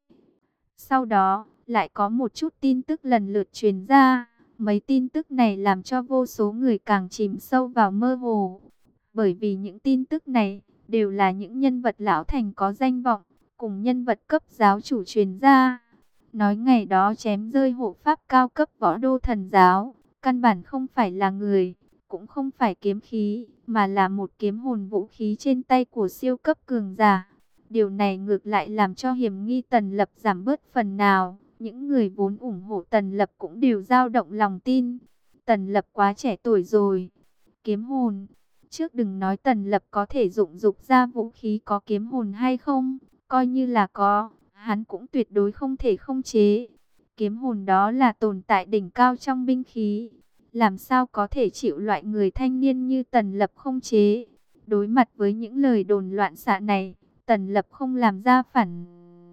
Sau đó, lại có một chút tin tức lần lượt truyền ra. Mấy tin tức này làm cho vô số người càng chìm sâu vào mơ hồ. Bởi vì những tin tức này đều là những nhân vật lão thành có danh vọng, cùng nhân vật cấp giáo chủ truyền ra. Nói ngày đó chém rơi hộ pháp cao cấp Võ Đô Thần Giáo, căn bản không phải là người, cũng không phải kiếm khí, mà là một kiếm hồn vũ khí trên tay của siêu cấp cường giả. Điều này ngược lại làm cho hiểm nghi Tần Lập giảm bớt phần nào. Những người vốn ủng hộ Tần Lập cũng đều dao động lòng tin. Tần Lập quá trẻ tuổi rồi. Kiếm hồn. Trước đừng nói Tần Lập có thể dụng dục ra vũ khí có kiếm hồn hay không. Coi như là có, hắn cũng tuyệt đối không thể không chế. Kiếm hồn đó là tồn tại đỉnh cao trong binh khí. Làm sao có thể chịu loại người thanh niên như Tần Lập không chế. Đối mặt với những lời đồn loạn xạ này, Tần Lập không làm ra phản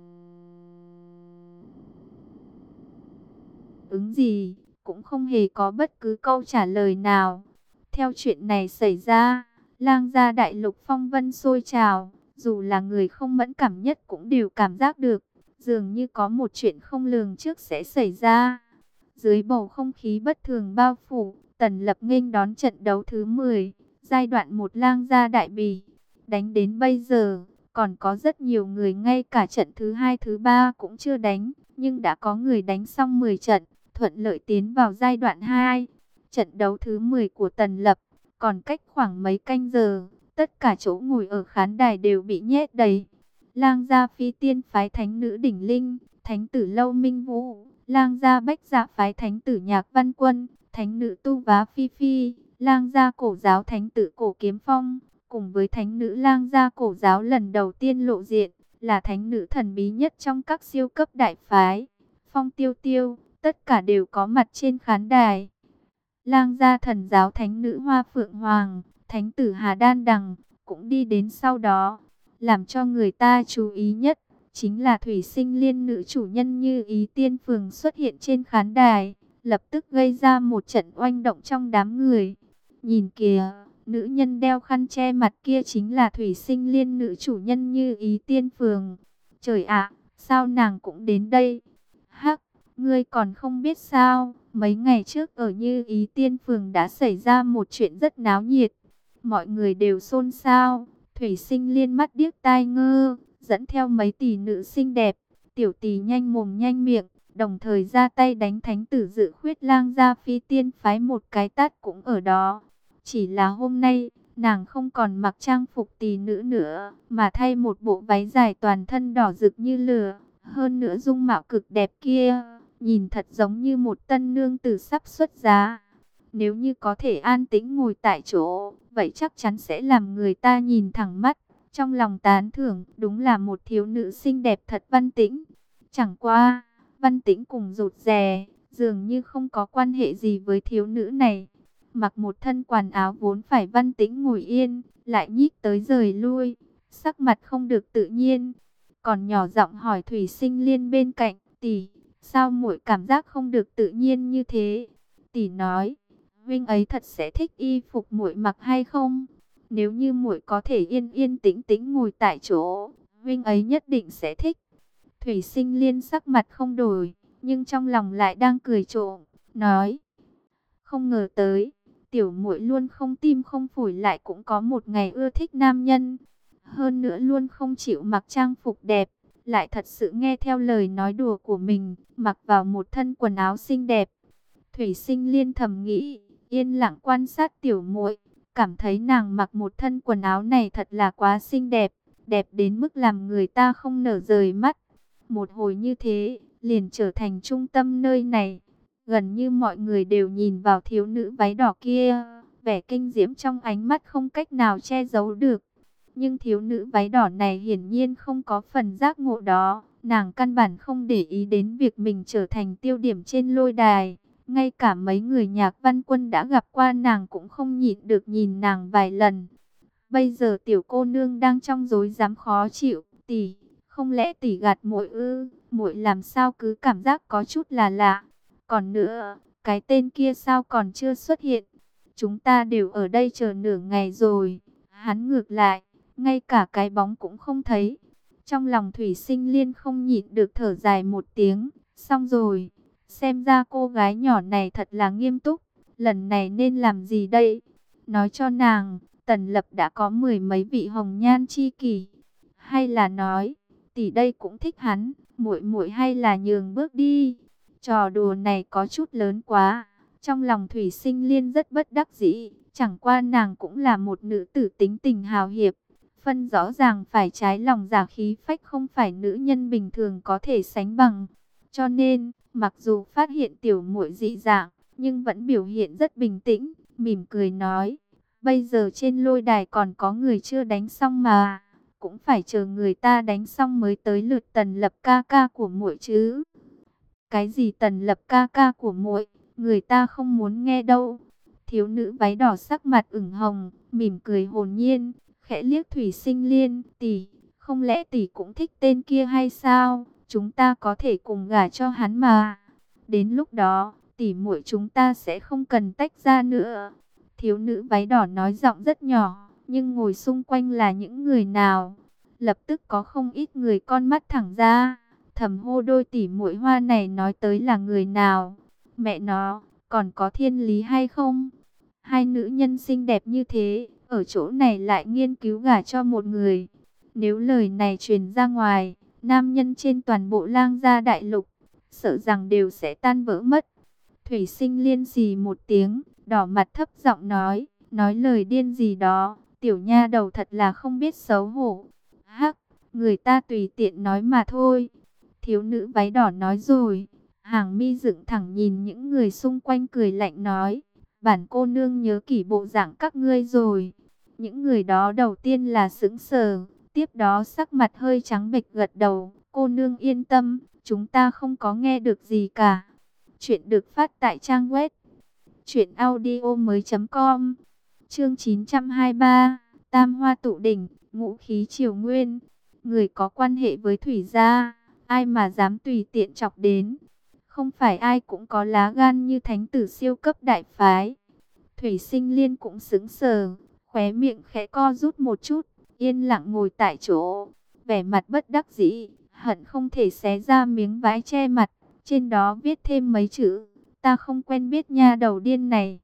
ứng gì, cũng không hề có bất cứ câu trả lời nào. Theo chuyện này xảy ra, Lang Gia đại lục phong vân sôi trào, dù là người không mẫn cảm nhất cũng đều cảm giác được, dường như có một chuyện không lường trước sẽ xảy ra. Dưới bầu không khí bất thường bao phủ, Tần Lập nghênh đón trận đấu thứ mười, giai đoạn một Lang Gia đại bỉ. Đánh đến bây giờ, còn có rất nhiều người ngay cả trận thứ hai thứ ba cũng chưa đánh, nhưng đã có người đánh xong mười trận, thuận lợi tiến vào giai đoạn hai. Trận đấu thứ mười của Tần Lập, còn cách khoảng mấy canh giờ, tất cả chỗ ngồi ở khán đài đều bị nhét đầy. Lang Gia Phi Tiên phái thánh nữ Đỉnh Linh, thánh tử Lâu Minh Vũ, Lang Gia Bách Dạ phái thánh tử Nhạc Văn Quân, thánh nữ Tu Vá Phi Phi, Lang Gia Cổ Giáo thánh tử Cổ Kiếm Phong, cùng với thánh nữ Lang Gia Cổ Giáo lần đầu tiên lộ diện, là thánh nữ thần bí nhất trong các siêu cấp đại phái. Phong Tiêu Tiêu, tất cả đều có mặt trên khán đài. Lang Gia Thần Giáo thánh nữ Hoa Phượng Hoàng, thánh tử Hà Đan Đằng cũng đi đến sau đó. Làm cho người ta chú ý nhất chính là Thủy Sinh Liên nữ chủ nhân Như Ý Tiên Phường xuất hiện trên khán đài, lập tức gây ra một trận oanh động trong đám người. Nhìn kìa, nữ nhân đeo khăn che mặt kia chính là Thủy Sinh Liên nữ chủ nhân Như Ý Tiên Phường. Trời ạ, sao nàng cũng đến đây? Hắc, ngươi còn không biết sao? Mấy ngày trước ở Như Ý Tiên Phường đã xảy ra một chuyện rất náo nhiệt. Mọi người đều xôn xao. Thủy Sinh Liên mắt điếc tai ngơ, dẫn theo mấy tỷ nữ xinh đẹp, tiểu tỷ nhanh mồm nhanh miệng, đồng thời ra tay đánh thánh tử Dự Khuyết Lang gia Phi Tiên phái một cái tát cũng ở đó. Chỉ là hôm nay, nàng không còn mặc trang phục tỷ nữ nữa, mà thay một bộ váy dài toàn thân đỏ rực như lửa, hơn nữa dung mạo cực đẹp kia, nhìn thật giống như một tân nương tử sắp xuất giá. Nếu như có thể an tĩnh ngồi tại chỗ, vậy chắc chắn sẽ làm người ta nhìn thẳng mắt, trong lòng tán thưởng, đúng là một thiếu nữ xinh đẹp thật Văn Tĩnh. Chẳng qua, Văn Tĩnh cùng rụt rè, dường như không có quan hệ gì với thiếu nữ này. Mặc một thân quần áo vốn phải Văn Tĩnh ngồi yên, lại nhích tới rời lui, sắc mặt không được tự nhiên. Còn nhỏ giọng hỏi Thủy Sinh Liên bên cạnh, tỷ, sao muội cảm giác không được tự nhiên như thế? Tỷ nói, huynh ấy thật sẽ thích y phục muội mặc hay không? Nếu như muội có thể yên yên tĩnh tĩnh ngồi tại chỗ, huynh ấy nhất định sẽ thích. Thủy Sinh Liên sắc mặt không đổi, nhưng trong lòng lại đang cười trộm, nói: không ngờ tới, tiểu muội luôn không tim không phổi lại cũng có một ngày ưa thích nam nhân. Hơn nữa luôn không chịu mặc trang phục đẹp, lại thật sự nghe theo lời nói đùa của mình, mặc vào một thân quần áo xinh đẹp. Thủy Sinh Liên thầm nghĩ, yên lặng quan sát tiểu muội, cảm thấy nàng mặc một thân quần áo này thật là quá xinh đẹp, đẹp đến mức làm người ta không nở rời mắt. Một hồi như thế, liền trở thành trung tâm nơi này. Gần như mọi người đều nhìn vào thiếu nữ váy đỏ kia, vẻ kinh diễm trong ánh mắt không cách nào che giấu được. Nhưng thiếu nữ váy đỏ này hiển nhiên không có phần giác ngộ đó, nàng căn bản không để ý đến việc mình trở thành tiêu điểm trên lôi đài. Ngay cả mấy người Nhạc Văn Quân đã gặp qua nàng cũng không nhịn được nhìn nàng vài lần. Bây giờ tiểu cô nương đang trong rối rắm khó chịu, tỷ, không lẽ tỷ gạt muội ư? Muội làm sao cứ cảm giác có chút là lạ. Còn nữa, cái tên kia sao còn chưa xuất hiện? Chúng ta đều ở đây chờ nửa ngày rồi. Hắn ngược lại, ngay cả cái bóng cũng không thấy. Trong lòng Thủy Sinh Liên không nhịn được thở dài một tiếng. Xong rồi, xem ra cô gái nhỏ này thật là nghiêm túc. Lần này nên làm gì đây? Nói cho nàng, Tần Lập đã có mười mấy vị hồng nhan chi kỷ. Hay là nói, tỷ đây cũng thích hắn, muội muội hay là nhường bước đi. Trò đùa này có chút lớn quá. Trong lòng Thủy Sinh Liên rất bất đắc dĩ. Chẳng qua nàng cũng là một nữ tử tính tình hào hiệp. Phân rõ ràng phải trái lòng giả khí phách không phải nữ nhân bình thường có thể sánh bằng. Cho nên, mặc dù phát hiện tiểu muội dị dạng, nhưng vẫn biểu hiện rất bình tĩnh, mỉm cười nói. Bây giờ trên lôi đài còn có người chưa đánh xong mà. Cũng phải chờ người ta đánh xong mới tới lượt Tần Lập ca ca của muội chứ. Cái gì Tần Lập ca ca của muội, người ta không muốn nghe đâu. Thiếu nữ váy đỏ sắc mặt ửng hồng, mỉm cười hồn nhiên, khẽ liếc Thủy Sinh Liên, tỷ, không lẽ tỷ cũng thích tên kia hay sao? Chúng ta có thể cùng gả cho hắn mà. Đến lúc đó, tỷ muội chúng ta sẽ không cần tách ra nữa. Thiếu nữ váy đỏ nói giọng rất nhỏ, nhưng ngồi xung quanh là những người nào? Lập tức có không ít người con mắt thẳng ra, thầm hô đôi tỷ muội hoa này nói tới là người nào? Mẹ nó, còn có thiên lý hay không? Hai nữ nhân xinh đẹp như thế, ở chỗ này lại nghiên cứu gả cho một người. Nếu lời này truyền ra ngoài, nam nhân trên toàn bộ Lang gia đại lục, sợ rằng đều sẽ tan vỡ mất. Thủy Sinh Liên xì một tiếng, đỏ mặt thấp giọng nói, nói lời điên gì đó, tiểu nha đầu thật là không biết xấu hổ. Hắc, người ta tùy tiện nói mà thôi. Thiếu nữ váy đỏ nói rồi, hàng mi dựng thẳng nhìn những người xung quanh cười lạnh nói, bản cô nương nhớ kỹ bộ dạng các ngươi rồi. Những người đó đầu tiên là sững sờ, tiếp đó sắc mặt hơi trắng bệch gật đầu, cô nương yên tâm, chúng ta không có nghe được gì cả. Chuyện được phát tại trang web truyện audio mới chấm com. Chương chín trăm hai mươi ba, Tam Hoa Tụ Đỉnh. ngũ khí triều nguyên, người có quan hệ với Thủy gia, ai mà dám tùy tiện chọc đến. Không phải ai cũng có lá gan như thánh tử siêu cấp đại phái. Thủy Sinh Liên cũng sững sờ, khóe miệng khẽ co rút một chút, yên lặng ngồi tại chỗ, vẻ mặt bất đắc dĩ, hận không thể xé ra miếng vải che mặt, trên đó viết thêm mấy chữ, ta không quen biết nha đầu điên này.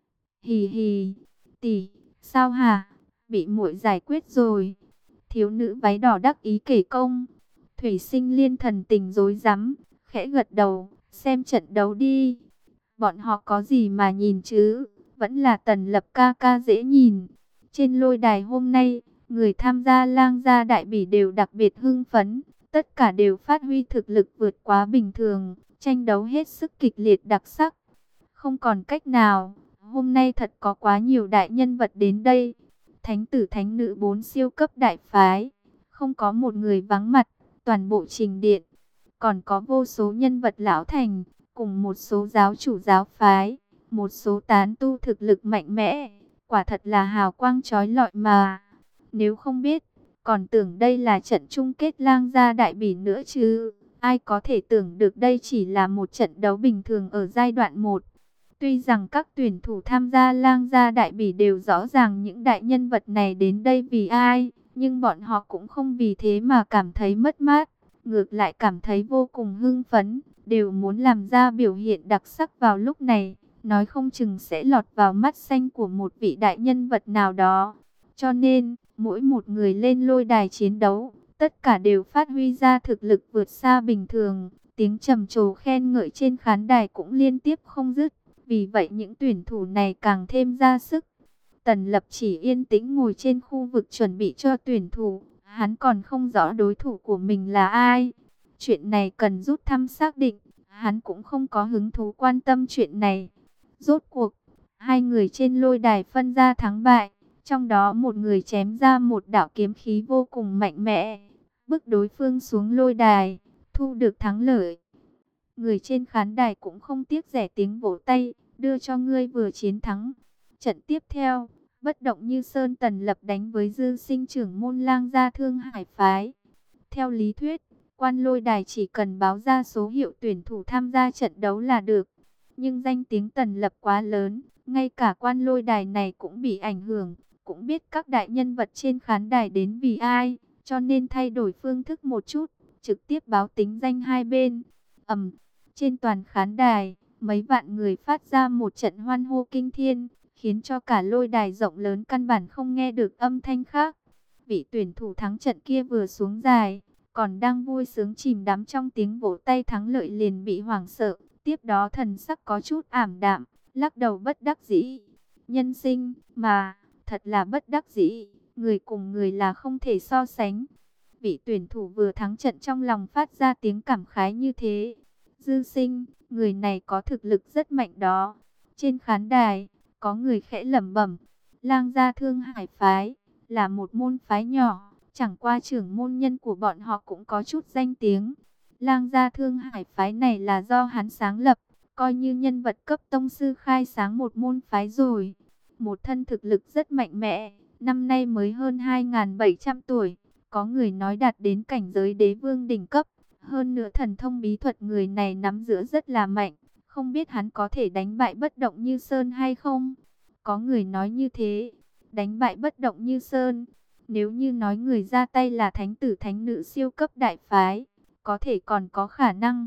Hì hì, tỷ, sao hả? Bị muội giải quyết rồi. Thiếu nữ váy đỏ đắc ý kể công. Thủy Sinh Liên thần tình rối rắm, khẽ gật đầu, xem trận đấu đi. Bọn họ có gì mà nhìn chứ, vẫn là Tần Lập ca ca dễ nhìn. Trên lôi đài hôm nay, người tham gia lang gia đại bỉ đều đặc biệt hưng phấn, tất cả đều phát huy thực lực vượt quá bình thường, tranh đấu hết sức kịch liệt đặc sắc. Không còn cách nào, hôm nay thật có quá nhiều đại nhân vật đến đây. Thánh tử thánh nữ bốn siêu cấp đại phái, không có một người vắng mặt, toàn bộ trình điện. Còn có vô số nhân vật lão thành, cùng một số giáo chủ giáo phái, một số tán tu thực lực mạnh mẽ, quả thật là hào quang chói lọi mà. Nếu không biết, còn tưởng đây là trận chung kết lang gia đại bỉ nữa chứ. Ai có thể tưởng được đây chỉ là một trận đấu bình thường ở giai đoạn một. Tuy rằng các tuyển thủ tham gia lang gia đại bỉ đều rõ ràng những đại nhân vật này đến đây vì ai, nhưng bọn họ cũng không vì thế mà cảm thấy mất mát, ngược lại cảm thấy vô cùng hưng phấn, đều muốn làm ra biểu hiện đặc sắc vào lúc này, nói không chừng sẽ lọt vào mắt xanh của một vị đại nhân vật nào đó. Cho nên, mỗi một người lên lôi đài chiến đấu, tất cả đều phát huy ra thực lực vượt xa bình thường, tiếng trầm trồ khen ngợi trên khán đài cũng liên tiếp không dứt. Vì vậy những tuyển thủ này càng thêm ra sức. Tần Lập chỉ yên tĩnh ngồi trên khu vực chuẩn bị cho tuyển thủ. Hắn còn không rõ đối thủ của mình là ai. Chuyện này cần rút thăm xác định. Hắn cũng không có hứng thú quan tâm chuyện này. Rốt cuộc, hai người trên lôi đài phân ra thắng bại. Trong đó một người chém ra một đạo kiếm khí vô cùng mạnh mẽ, bức đối phương xuống lôi đài, thu được thắng lợi. Người trên khán đài cũng không tiếc rẻ tiếng vỗ tay, đưa cho ngươi vừa chiến thắng. Trận tiếp theo, bất động như sơn Tần Lập đánh với dư sinh trưởng môn lang gia Thương Hải phái. Theo lý thuyết, quan lôi đài chỉ cần báo ra số hiệu tuyển thủ tham gia trận đấu là được. Nhưng danh tiếng Tần Lập quá lớn, ngay cả quan lôi đài này cũng bị ảnh hưởng, cũng biết các đại nhân vật trên khán đài đến vì ai, cho nên thay đổi phương thức một chút, trực tiếp báo tính danh hai bên. Ầm. Trên toàn khán đài, mấy vạn người phát ra một trận hoan hô kinh thiên, khiến cho cả lôi đài rộng lớn căn bản không nghe được âm thanh khác. Vị tuyển thủ thắng trận kia vừa xuống đài, còn đang vui sướng chìm đắm trong tiếng vỗ tay thắng lợi liền bị hoảng sợ, tiếp đó thần sắc có chút ảm đạm, lắc đầu bất đắc dĩ. Nhân sinh mà, thật là bất đắc dĩ, người cùng người là không thể so sánh. Vị tuyển thủ vừa thắng trận trong lòng phát ra tiếng cảm khái như thế. Dư sinh, người này có thực lực rất mạnh đó. Trên khán đài, có người khẽ lẩm bẩm, lang gia Thương Hải phái, là một môn phái nhỏ, chẳng qua trưởng môn nhân của bọn họ cũng có chút danh tiếng. Lang gia Thương Hải phái này là do hắn sáng lập, coi như nhân vật cấp tông sư khai sáng một môn phái rồi. Một thân thực lực rất mạnh mẽ, năm nay mới hơn hai nghìn bảy trăm tuổi, có người nói đạt đến cảnh giới đế vương đỉnh cấp. Hơn nữa thần thông bí thuật người này nắm giữ rất là mạnh, không biết hắn có thể đánh bại bất động như sơn hay không? Có người nói như thế, đánh bại bất động như sơn. Nếu như nói người ra tay là thánh tử thánh nữ siêu cấp đại phái, có thể còn có khả năng.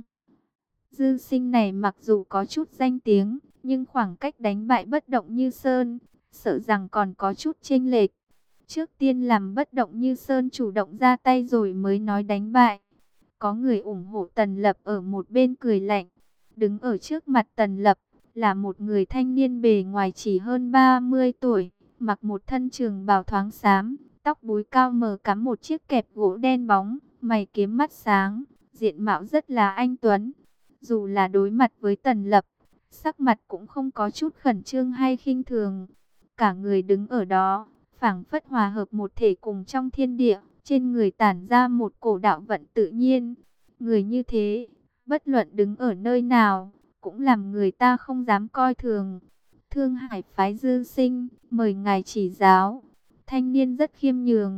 Dư sinh này mặc dù có chút danh tiếng, nhưng khoảng cách đánh bại bất động như sơn, sợ rằng còn có chút chênh lệch. Trước tiên làm bất động như sơn chủ động ra tay rồi mới nói đánh bại. Có người ủng hộ Tần Lập ở một bên cười lạnh. Đứng ở trước mặt Tần Lập là một người thanh niên bề ngoài chỉ hơn ba mươi tuổi, mặc một thân trường bào thoáng xám, tóc búi cao mờ cắm một chiếc kẹp gỗ đen bóng, mày kiếm mắt sáng, diện mạo rất là anh tuấn. Dù là đối mặt với Tần Lập, sắc mặt cũng không có chút khẩn trương hay khinh thường. Cả người đứng ở đó, phảng phất hòa hợp một thể cùng trong thiên địa. Trên người tản ra một cổ đạo vận tự nhiên. Người như thế, bất luận đứng ở nơi nào, cũng làm người ta không dám coi thường. Thương Hải phái Dư sinh, mời ngài chỉ giáo. Thanh niên rất khiêm nhường,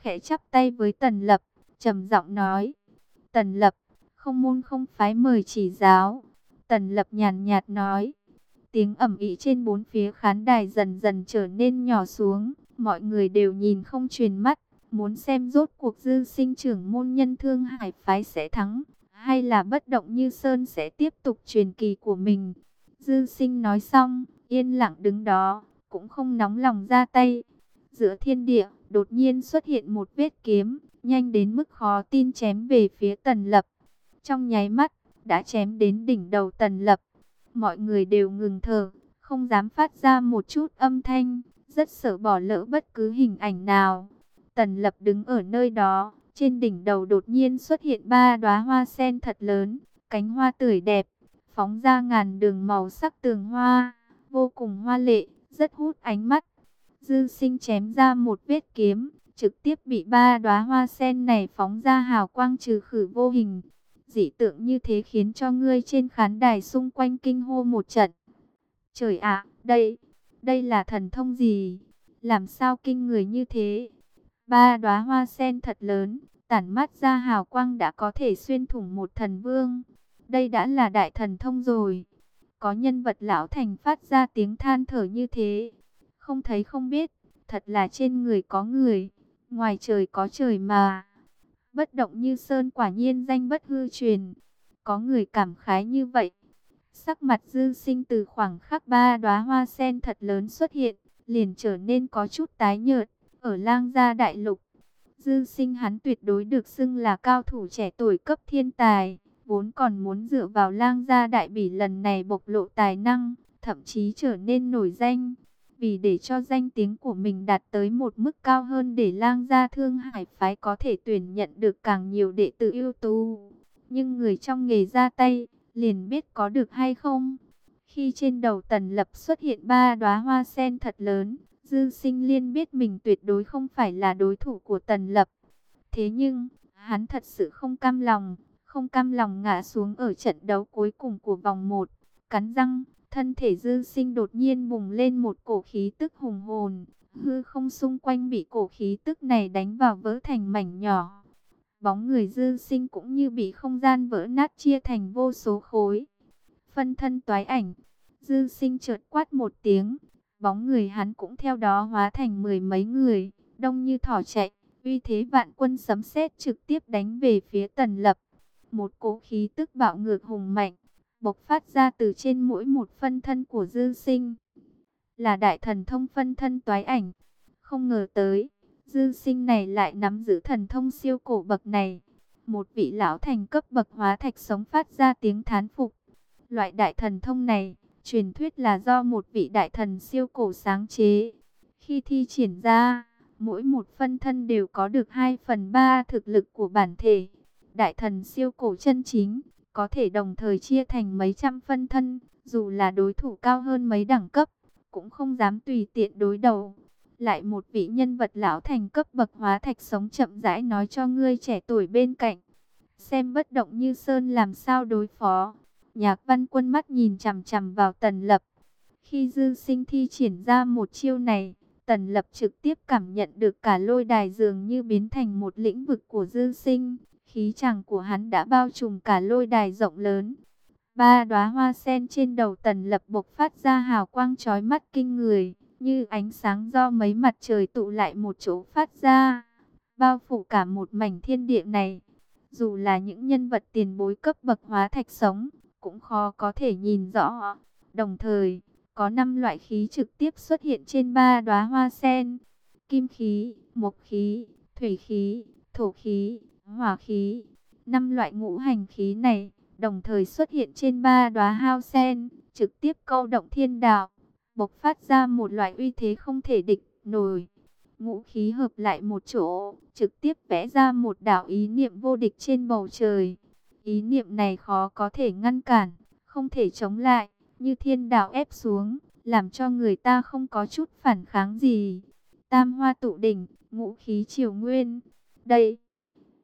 khẽ chắp tay với Tần Lập, trầm giọng nói: Tần Lập, không môn không phái mời chỉ giáo. Tần Lập nhàn nhạt nói. Tiếng ầm ĩ trên bốn phía khán đài dần dần trở nên nhỏ xuống, mọi người đều nhìn không truyền mắt, muốn xem rốt cuộc Dư Sinh trưởng môn nhân Thương Hải phái sẽ thắng, hay là Bất Động Như Sơn sẽ tiếp tục truyền kỳ của mình. Dư Sinh nói xong, yên lặng đứng đó, cũng không nóng lòng ra tay. Giữa thiên địa, đột nhiên xuất hiện một vết kiếm, nhanh đến mức khó tin chém về phía Tần Lập. Trong nháy mắt, đã chém đến đỉnh đầu Tần Lập. Mọi người đều ngừng thở, không dám phát ra một chút âm thanh, rất sợ bỏ lỡ bất cứ hình ảnh nào. Tần Lập đứng ở nơi đó, trên đỉnh đầu đột nhiên xuất hiện ba đóa hoa sen thật lớn, cánh hoa tươi đẹp, phóng ra ngàn đường màu sắc tường hoa, vô cùng hoa lệ, rất hút ánh mắt. Dư Sinh chém ra một vết kiếm, trực tiếp bị ba đóa hoa sen này phóng ra hào quang trừ khử vô hình. Dị tượng như thế khiến cho ngươi trên khán đài xung quanh kinh hô một trận. Trời ạ, đây, đây là thần thông gì? Làm sao kinh người như thế? Ba đóa hoa sen thật lớn, tản mát ra hào quang đã có thể xuyên thủng một thần vương. Đây đã là đại thần thông rồi. Có nhân vật lão thành phát ra tiếng than thở như thế. Không thấy không biết, thật là trên người có người, ngoài trời có trời mà. Bất Động Như Sơn quả nhiên danh bất hư truyền. Có người cảm khái như vậy. Sắc mặt Dư Sinh từ khoảng khắc ba đóa hoa sen thật lớn xuất hiện, liền trở nên có chút tái nhợt. Ở Lang Gia Đại Lục, Dư Sinh hắn tuyệt đối được xưng là cao thủ trẻ tuổi cấp thiên tài, vốn còn muốn dựa vào Lang Gia Đại Bỉ lần này bộc lộ tài năng, thậm chí trở nên nổi danh. Vì để cho danh tiếng của mình đạt tới một mức cao hơn, để Lang Gia Thương Hải phái có thể tuyển nhận được càng nhiều đệ tử ưu tú. Nhưng người trong nghề ra tay, liền biết có được hay không. Khi trên đầu Tần Lập xuất hiện ba đóa hoa sen thật lớn, Dư Sinh liên biết mình tuyệt đối không phải là đối thủ của Tần Lập. Thế nhưng, hắn thật sự không cam lòng, không cam lòng ngã xuống ở trận đấu cuối cùng của vòng một. Cắn răng, thân thể Dư Sinh đột nhiên bùng lên một cổ khí tức hùng hồn, hư không xung quanh bị cổ khí tức này đánh vào vỡ thành mảnh nhỏ. Bóng người Dư Sinh cũng như bị không gian vỡ nát chia thành vô số khối. Phân thân toái ảnh, Dư Sinh chợt quát một tiếng, bóng người hắn cũng theo đó hóa thành mười mấy người, đông như thỏ chạy, uy thế vạn quân sấm sét trực tiếp đánh về phía Tần Lập. Một cỗ khí tức bạo ngược hùng mạnh bộc phát ra từ trên mỗi một phân thân của Dư Sinh. Là đại thần thông phân thân toái ảnh. Không ngờ tới, Dư Sinh này lại nắm giữ thần thông siêu cổ bậc này. Một vị lão thành cấp bậc hóa thạch sống phát ra tiếng thán phục. Loại đại thần thông này, truyền thuyết là do một vị đại thần siêu cổ sáng chế. Khi thi triển ra, mỗi một phân thân đều có được hai phần ba thực lực của bản thể. Đại thần siêu cổ chân chính, có thể đồng thời chia thành mấy trăm phân thân, dù là đối thủ cao hơn mấy đẳng cấp, cũng không dám tùy tiện đối đầu. Lại một vị nhân vật lão thành cấp bậc hóa thạch sống chậm rãi nói cho ngươi trẻ tuổi bên cạnh. Xem Bất Động Như Sơn làm sao đối phó. Nhạc Văn Quân mắt nhìn chằm chằm vào Tần Lập. Khi Dư Sinh thi triển ra một chiêu này, Tần Lập trực tiếp cảm nhận được cả lôi đài dường như biến thành một lĩnh vực của Dư Sinh. Khí chàng của hắn đã bao trùm cả lôi đài rộng lớn. Ba đóa hoa sen trên đầu Tần Lập bộc phát ra hào quang chói mắt kinh người, như ánh sáng do mấy mặt trời tụ lại một chỗ phát ra, bao phủ cả một mảnh thiên địa này. Dù là những nhân vật tiền bối cấp bậc hóa thạch sống, cũng khó có thể nhìn rõ. Đồng thời, có năm loại khí trực tiếp xuất hiện trên ba đóa hoa sen. Kim khí, mộc khí, thủy khí, thổ khí, hỏa khí. Năm loại ngũ hành khí này đồng thời xuất hiện trên ba đóa hao sen, trực tiếp câu động thiên đạo, bộc phát ra một loại uy thế không thể địch nổi. Ngũ khí hợp lại một chỗ, trực tiếp vẽ ra một đạo ý niệm vô địch trên bầu trời. Ý niệm này khó có thể ngăn cản, không thể chống lại, như thiên đạo ép xuống, làm cho người ta không có chút phản kháng gì. Tam hoa tụ đỉnh, ngũ khí triều nguyên. Đây,